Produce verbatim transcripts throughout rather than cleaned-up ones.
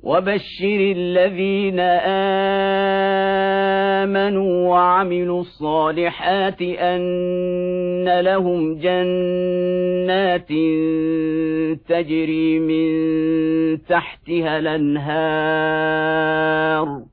وبشر الذين آمنوا وعملوا الصالحات أن لهم جنات تجري من تحتها الأنهار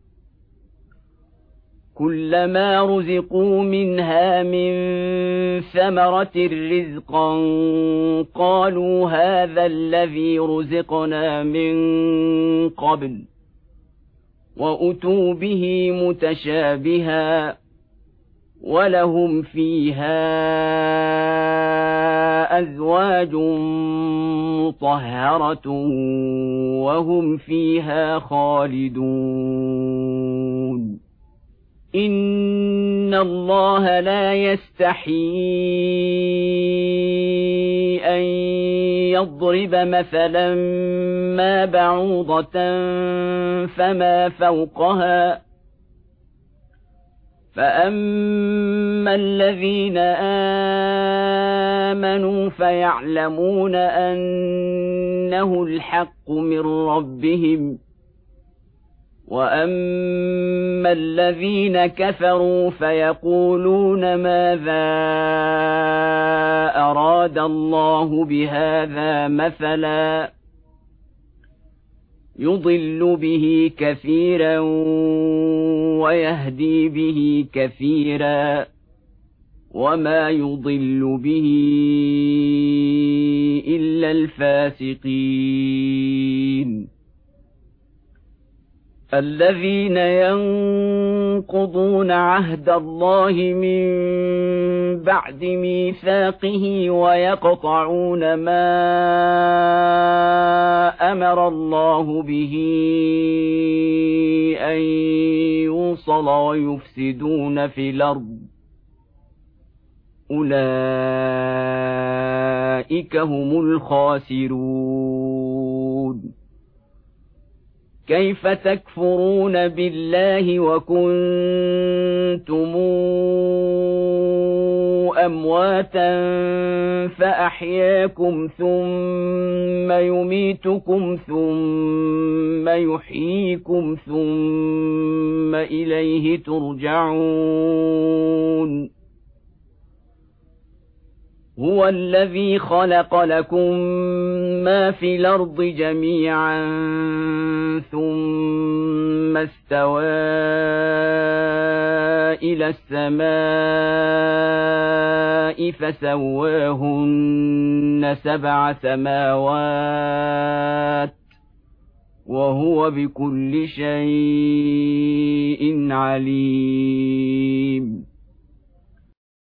كلما رزقوا منها من ثمرة رزقا قالوا هذا الذي رزقنا من قبل وأتوا به متشابها ولهم فيها أزواج مطهرة وهم فيها خالدون إن الله لا يستحيي أن يضرب مثلا ما بعوضة فما فوقها فأما الذين آمنوا فيعلمون أنه الحق من ربهم وأما الذين كفروا فيقولون ماذا أراد الله بهذا مثلا يضل به كثيرا ويهدي به كثيرا وما يضل به إلا الفاسقين الذين ينقضون عهد الله من بعد ميثاقه ويقطعون ما أمر الله به أن يوصل ويفسدون في الأرض أولئك هم الخاسرون كيف تكفرون بالله وكنتم أمواتا فأحياكم ثم يميتكم ثم يحييكم ثم إليه ترجعون هو الذي خلق لكم ما في الأرض جميعا ثم استوى إلى السماء فسواهن سبع سماوات وهو بكل شيء عليم